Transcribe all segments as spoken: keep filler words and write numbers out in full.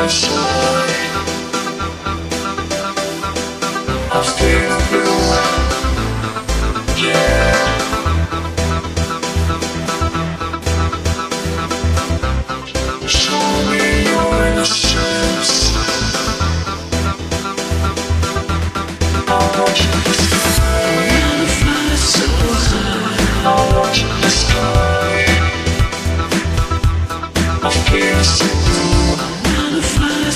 Fly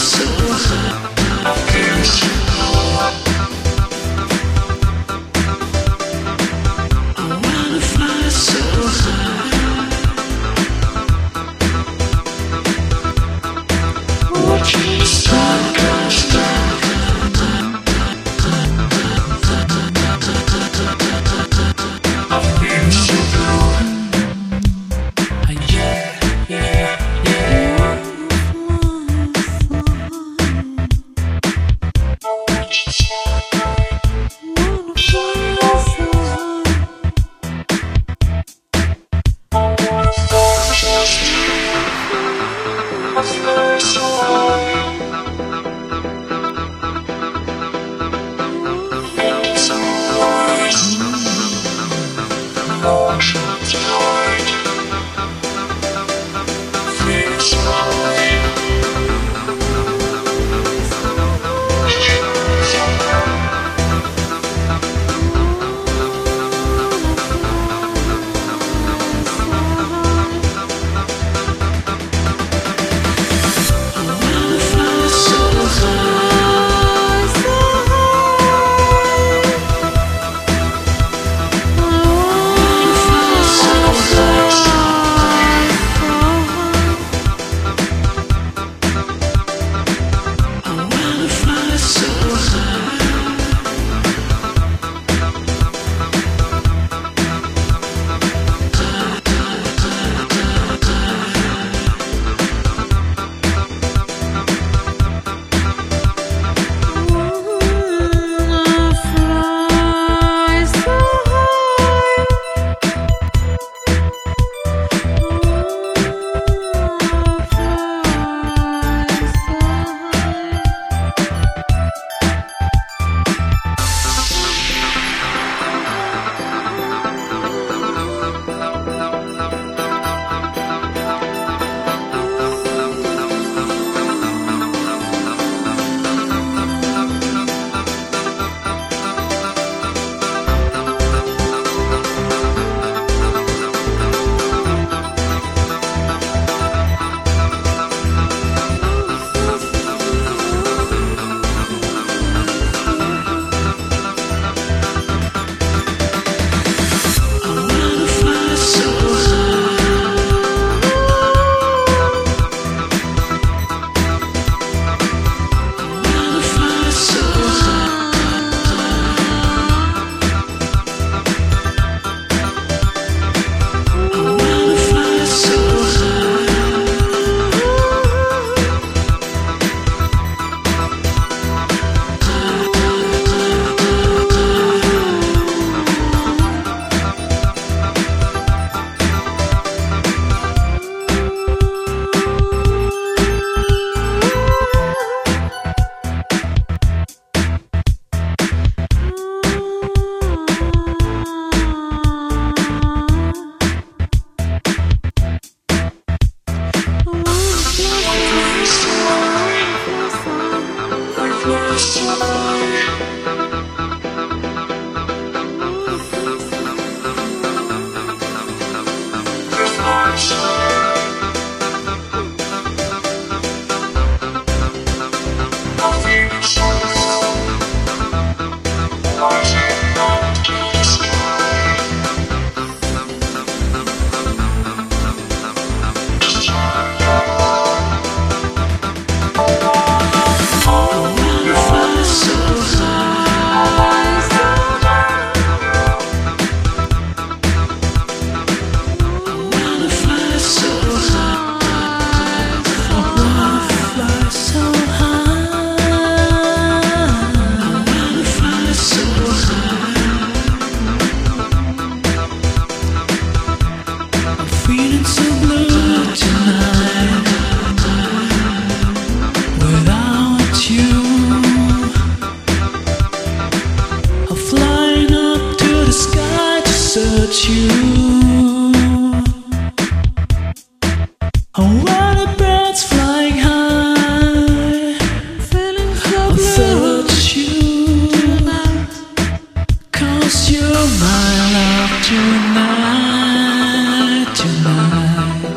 Oh, when the birds flying high, Feeling so I blue thought you, tonight. cause you're my love tonight, tonight.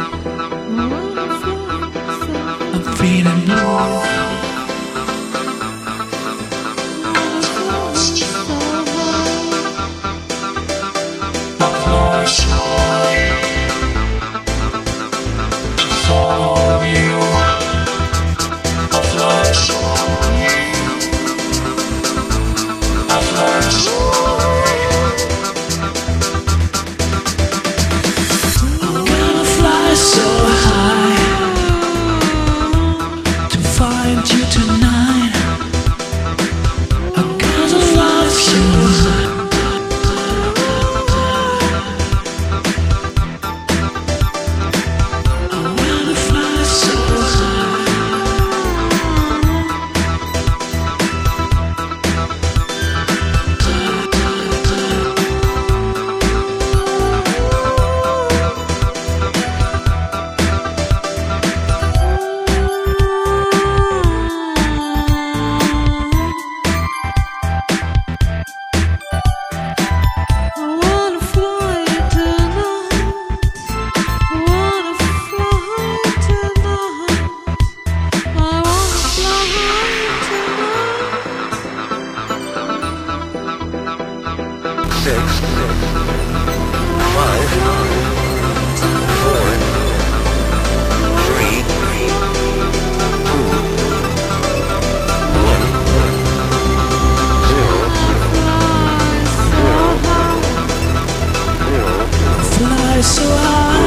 I'm feeling blue. Six, five, four, three, two, one, zero, zero, zero. Fly so high.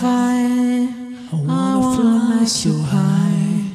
fly. I wanna fly so high.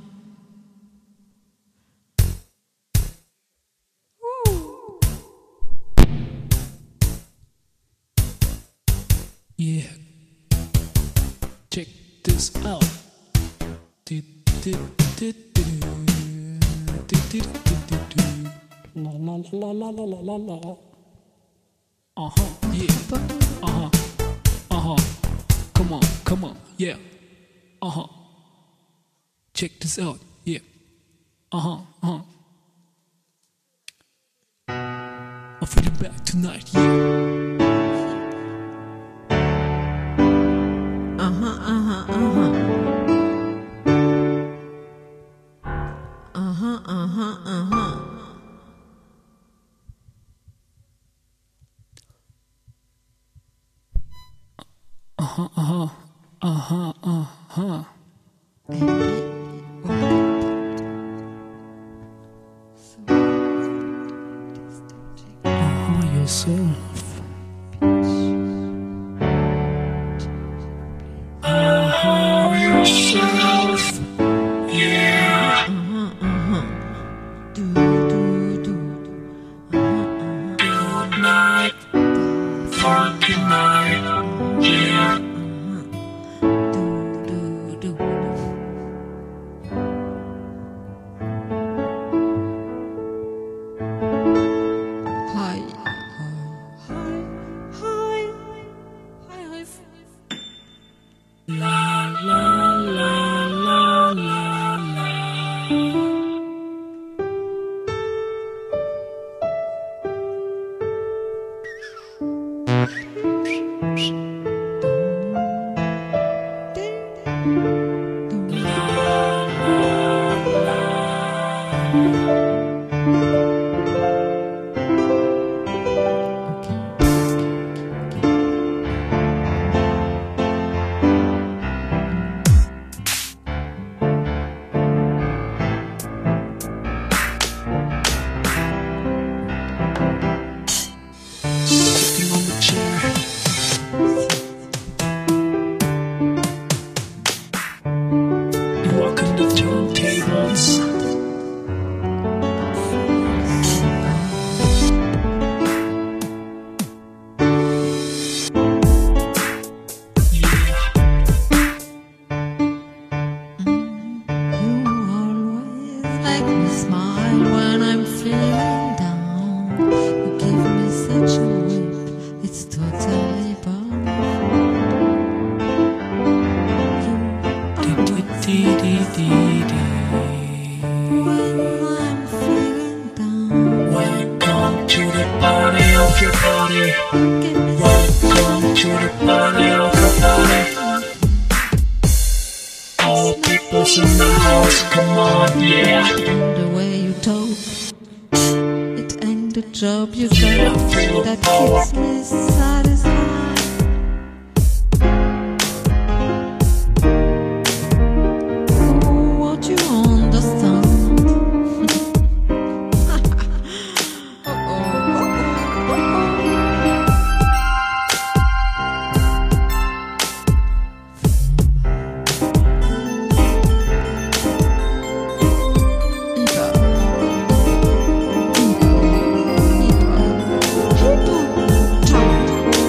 Yeah, check this out. Do, do, do, do, do, do, do, do, do. La la la la la la la la. Uh huh, yeah. Uh huh, uh huh. Come on, come on, yeah. Uh huh. Check this out, yeah. Uh huh, uh huh. I'm feeling back tonight, yeah. Uh-huh, uh-huh, uh-huh. Uh-huh, uh-huh, uh-huh. Uh-huh, uh-huh, uh-huh, uh-huh. Uh-huh, yourself. Uh-huh, yourself. Yeah. Uh-huh, uh-huh. Do, do, do. Uh-huh, uh-huh. Good night. Funky night. Yeah. Do, do, do. Hi. Hi. Hi. Hi. Hi. La la la la la la. Sitting on the chair. You walk on the turntables. You always make me smile when I'm feeling down. You give me such a whip, it's totally powerful. You always when I'm feeling down. Welcome to the party of your body. Give me Welcome to the party of your body. All people's in the house, come on, yeah. the way you talk. It ain't the job you got that keeps me satisfied. Oh, what you understand? Eva. Eva. Eva.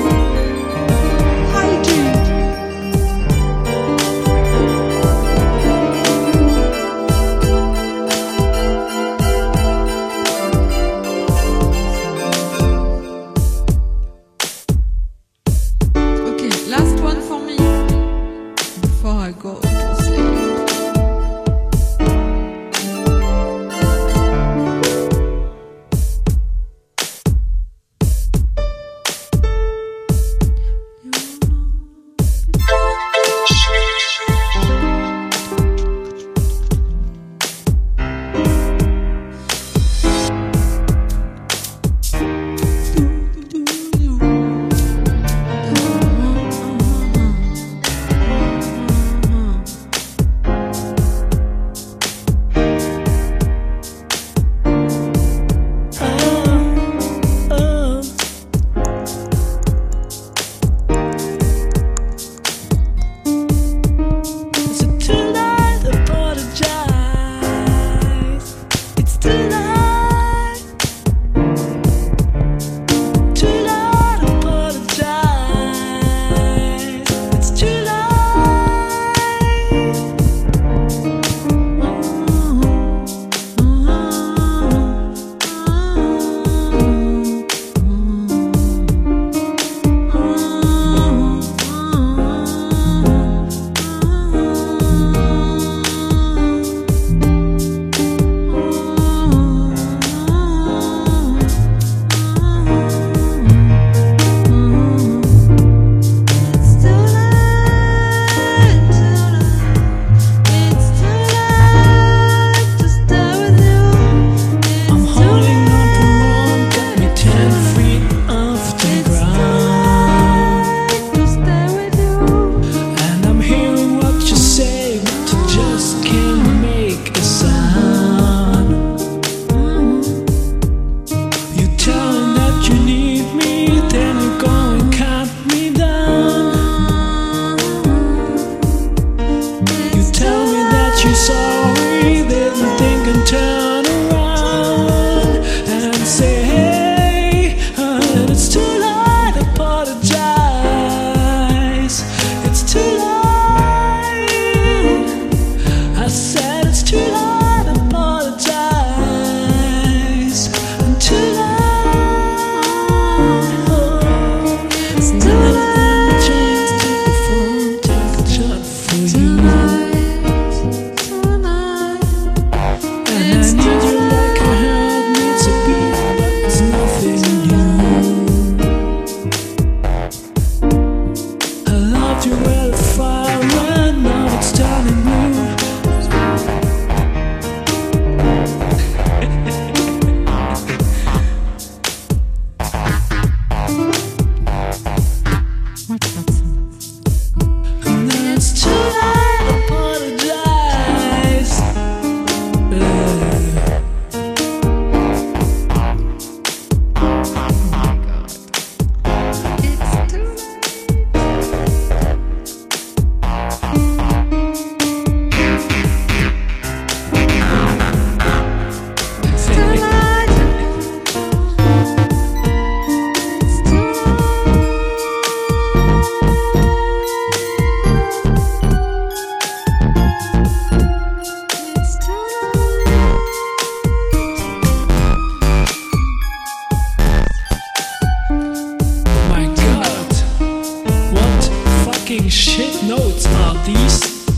notes are these?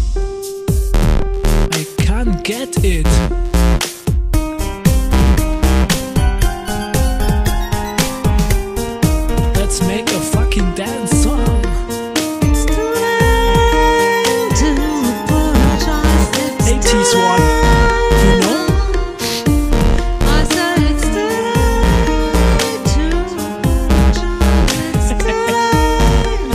I can't get it. Let's make a fucking dance song. It's too late to apologize. It's eighties too one, you late. know? I said it's too late to apologize. It's too late.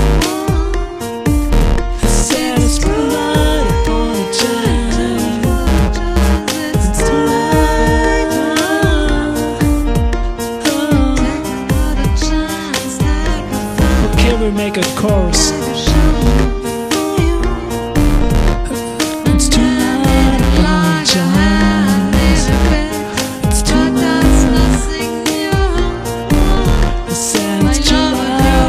I said it's too late to apologize. It's too late. Take another chance. Take a fight. Can we make a chorus? Take a shot for you. It's too late to apologize. It's too late. I said it's too late.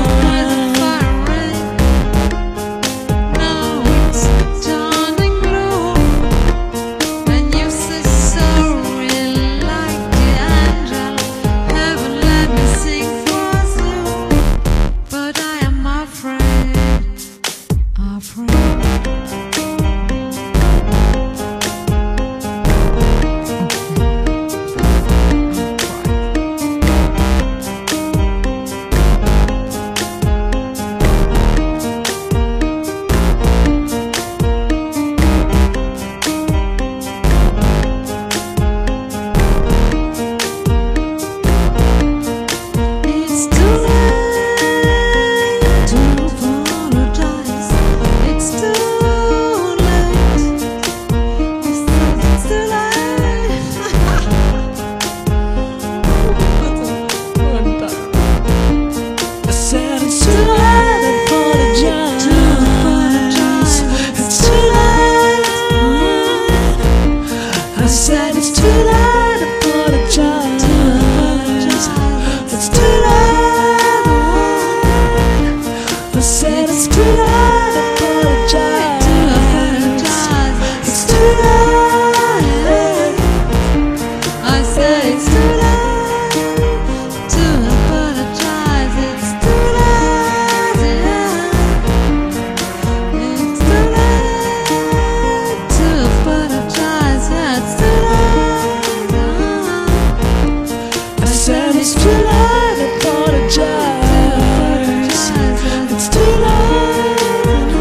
It's too late to apologize. It's too late. I said it's too late. I said it's too late to apologize. It's too late. I said it's too late to apologize. It's too late. I said it's too late to apologize. It's too late. I said it's too late to apologize. It's too late. It's too late to apologize. Yeah, it's too late. I said it's too late to apologize. It's too late.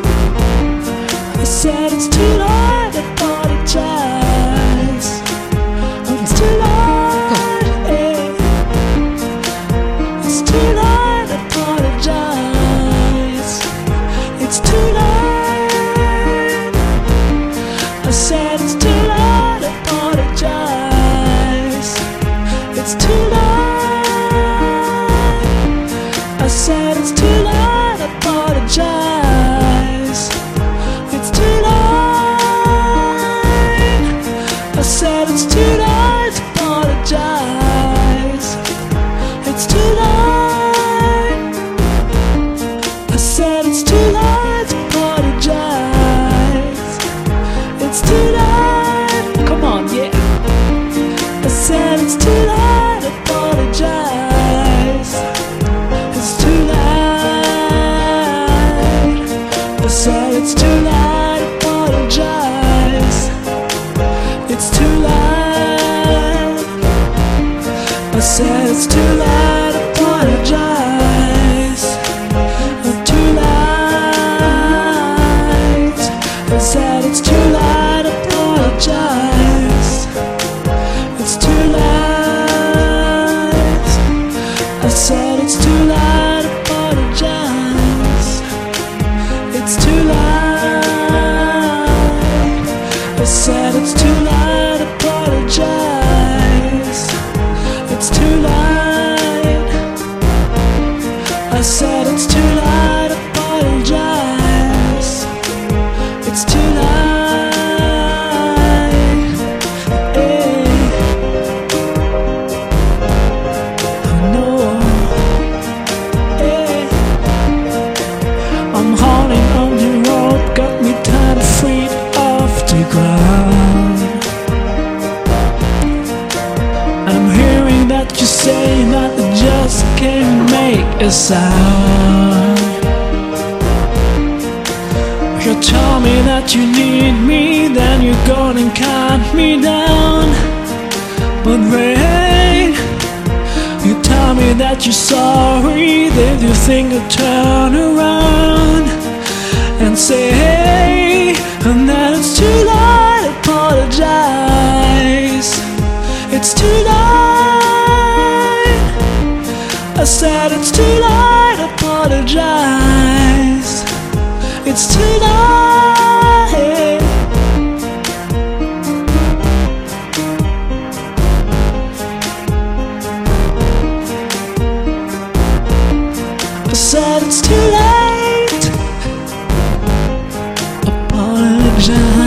I said it's too late to apologize. It's too late. It's too late to apologize. It's too late. I said it's too late to apologize. It's too late. I said it's too late to apologize. It's too late. I said it's too late to apologize. It's too late. I said it's too late to apologize. It's too late. Come on, yeah. I said it's too late to apologize. It's too late. I said it's too late to apologize. It's too late. I said it's too late to apologize. It's too late. I said it's too late to apologize. It's too late. I said it's too late to apologize. It's too late. I said it's too late to apologize. It's too late. I said it's too late to apologize. It's too late. I'm holding on the rope, got me ten feet off the ground. I'm hearing that you say that I just can't make a sound. You tell me that you need me, then you go and cut me down. But wait, you tell me that you're sorry, that you think I'll turn around and say hey, and then it's too late to apologize. It's too late. I said it's too late to apologize. It's too late. I said it's too late. Apologize.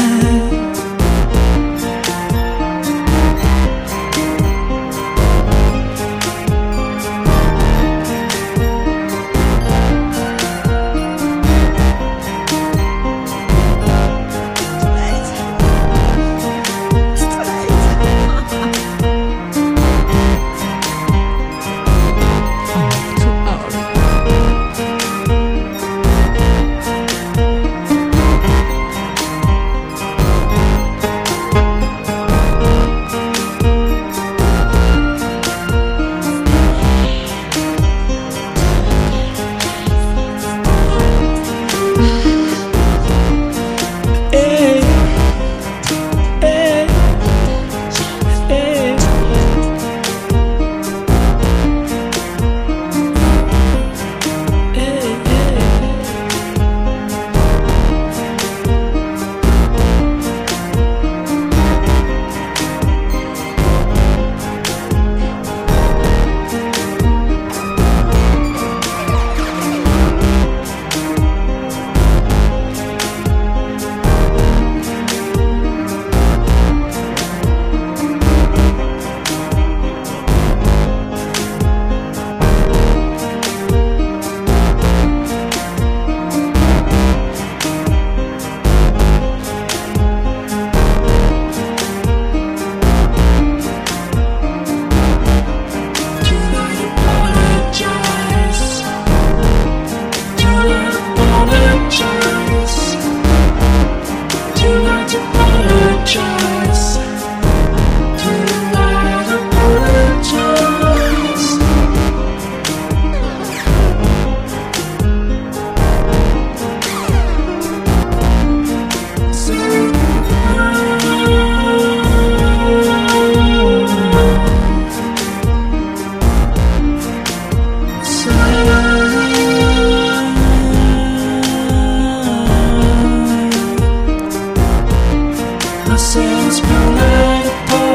I said it's too late to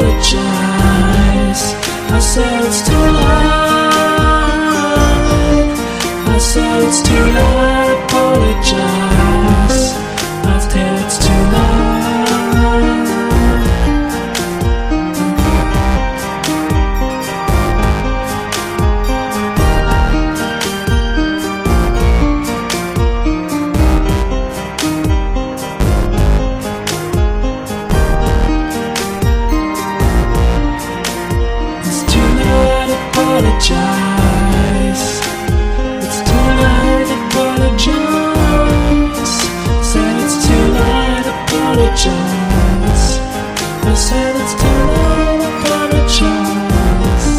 apologize. I said it's too late. I said it's too late to apologize. I said it's too apologize. It's too late to apologize. Said it's too late to apologize. I said it's too late to apologize.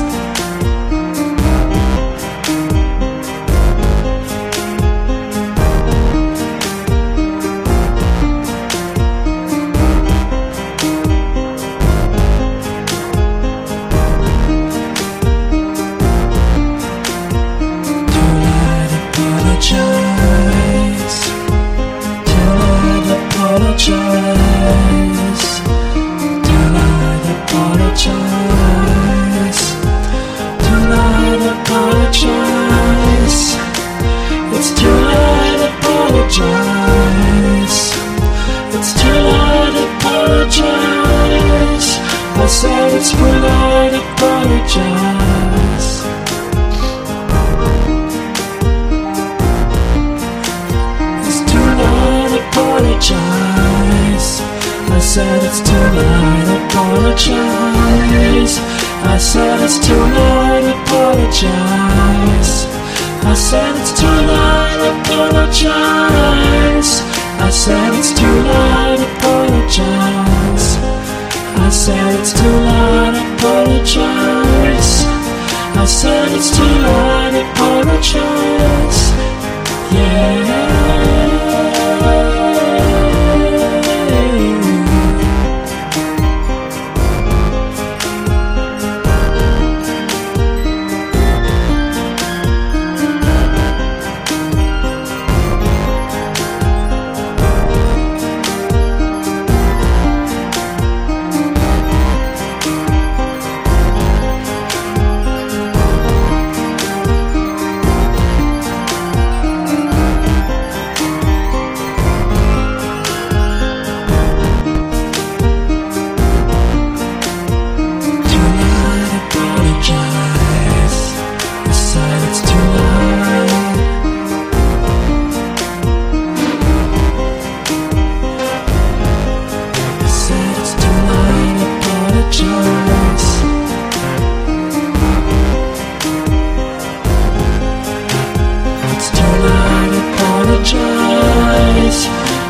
Apologize. Do not apologize. It's too late to apologize. It's too late to apologize. I said it's too late to apologize. It's too late to apologize. I said it's too late to apologize. I said it's too late to apologize. I said it's too late to apologize. I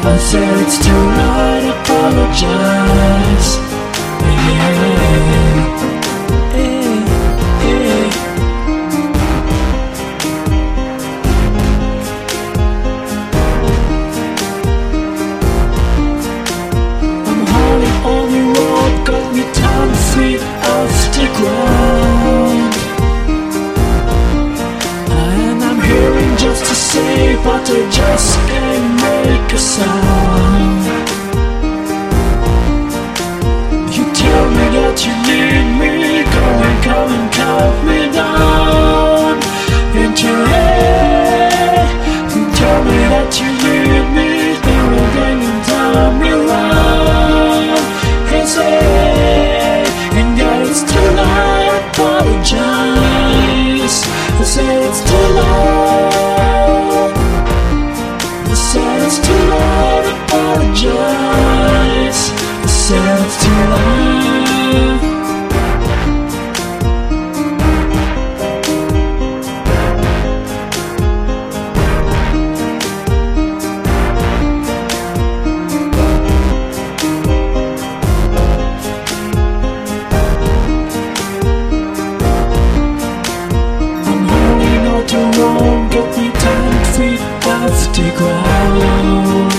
I said it's too late, apologize. Yeah, yeah, yeah. I'm hardly on the road, got me ten feet off the ground. And I'm hearing just to say, but I just can't make a sound. You tell me that you need me, come and come and cut me down into air. You tell me that you need me, then again you turn me around and say, and yeah, it's too late, apologize. I say it's too late. I say it's too late, apologize. I say it's too late. Get me ten feet off the ground.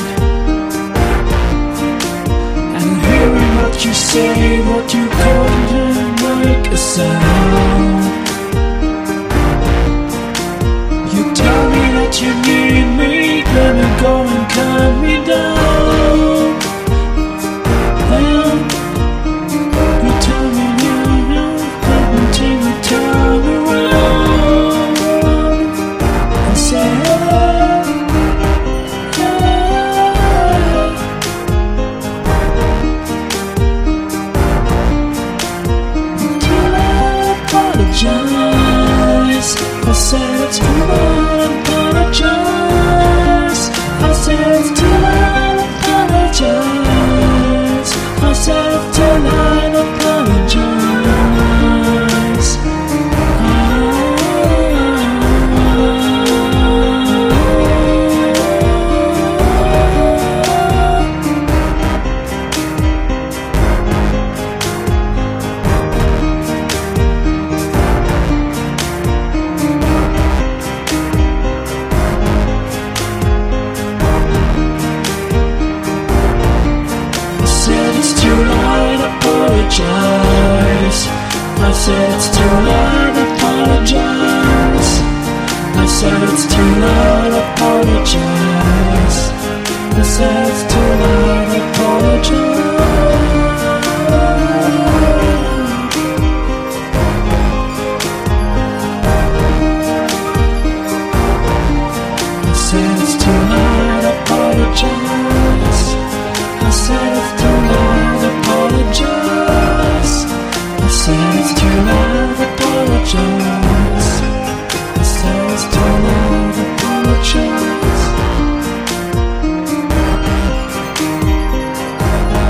And hearing what you say, what you couldn't make a sound. You tell me that you need me, then you go and cut me down. And you tell me now, until you turn me around. I said it's too late, apologize. I said it's too late, apologize. I said it's too late, apologize. I said it's too late, apologize. I said it's too late, apologize. I said it's too late, apologize. I said it's too late, apologize. I said it's too late, apologize. I said it's too late, apologize. I said it's too late, apologize.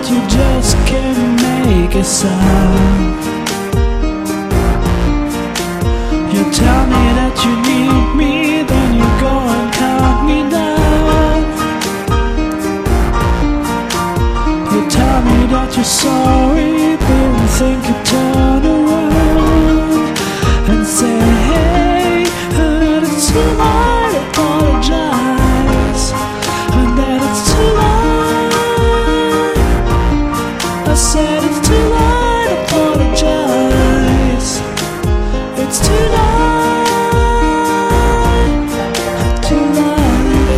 you just can't make a sound. You tell me that you need me, then you go and cut me down. You tell me that you're sorry, didn't think you'd turn around and say, hey, that it's too late, apologize, and that it's too late. I said it's too late, apologize. It's too late, too late.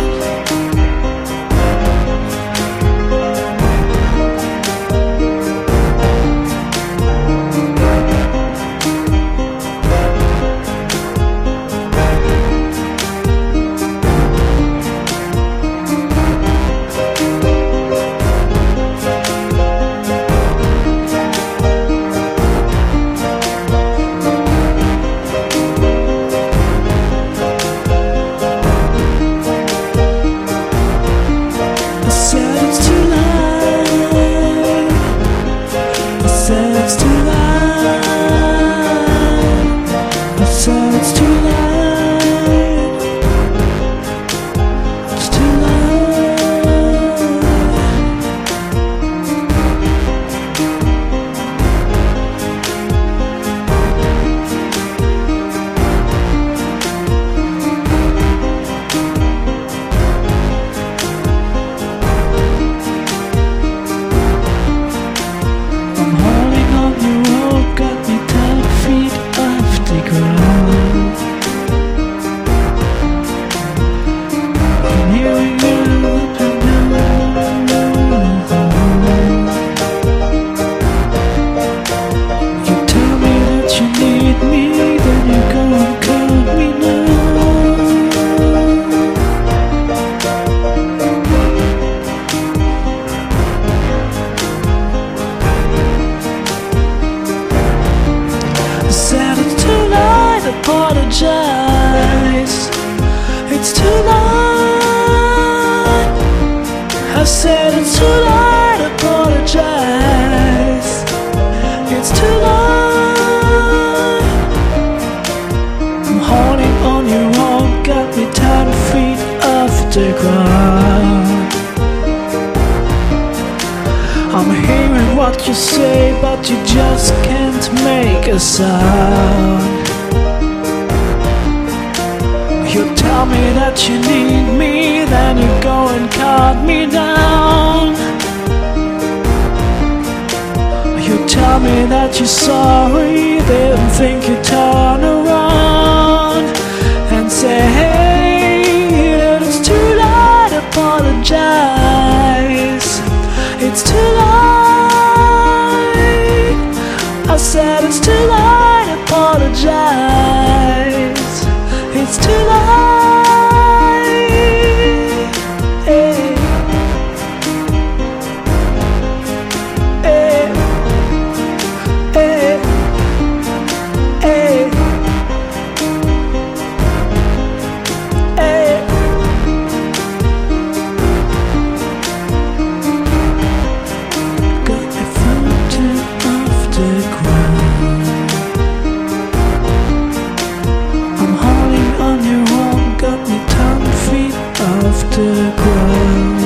I said it's too late. I said it's too late. I said it's too late. It's too late. I'm holding on your rope, got me ten feet off the ground. I'm hearing you up and down. You tell me that you need me, then you go and cut me now. I said it's too late, apologize. It's too late. I said it's too late, apologize. It's too late. I'm holding on your rope, got me ten feet off the ground. I'm hearing what you say, but you just can't make a sound. You tell me that you need me, then you go and cut me down. You tell me that you're sorry, didn't think you'd turn around and say, hey, that it's too late, apologize. It's too late. I said it's too late, apologize. It's too late. Hey. Hey. Hey. Hey. Hey. Got me floating off the ground. I'm holding on your arm, got me ten feet off the ground.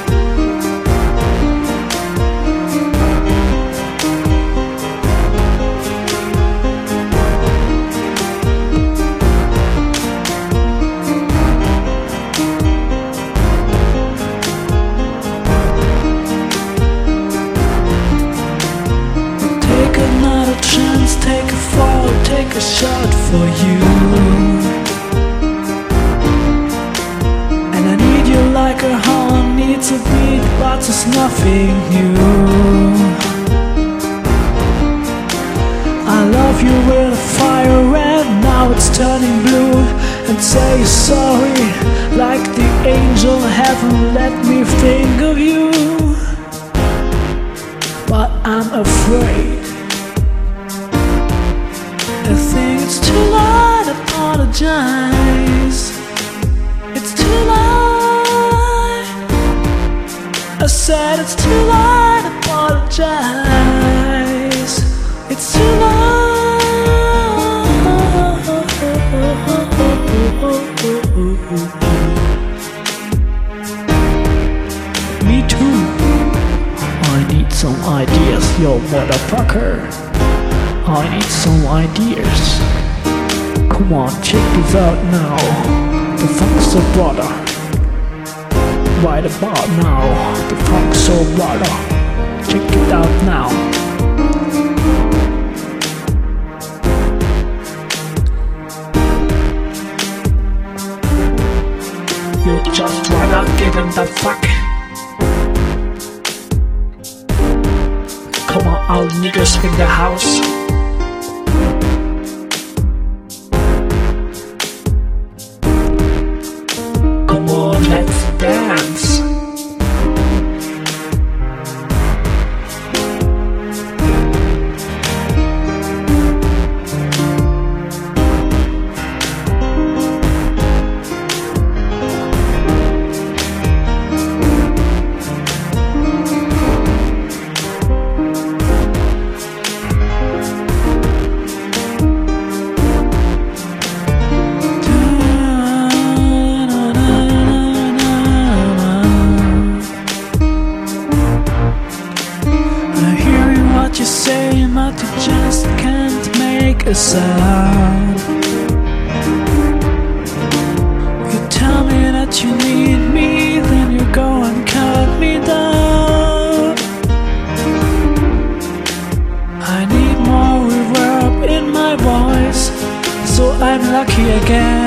Take another chance, take a fall, take a shot for you. And I need you like a heart needs a beat, but it's nothing new. I love you with a fire red, now it's turning blue. And say sorry, like the angel haven't let me think of you. But I'm afraid. I think it's too late, apologize. It's too late. I said it's too late, apologize. ideas, yo motherfucker. I need some ideas. Come on, check this out now. The Funk Soul Brother. Right about now, the Funk Soul Brother. Check it out now. You just wanna give him the fuck. Come on, all niggas in the house. Come on, let's dance. You say, but you just can't make a sound. You tell me that you need me, then you go and cut me down. I need more reverb in my voice, so I'm lucky again.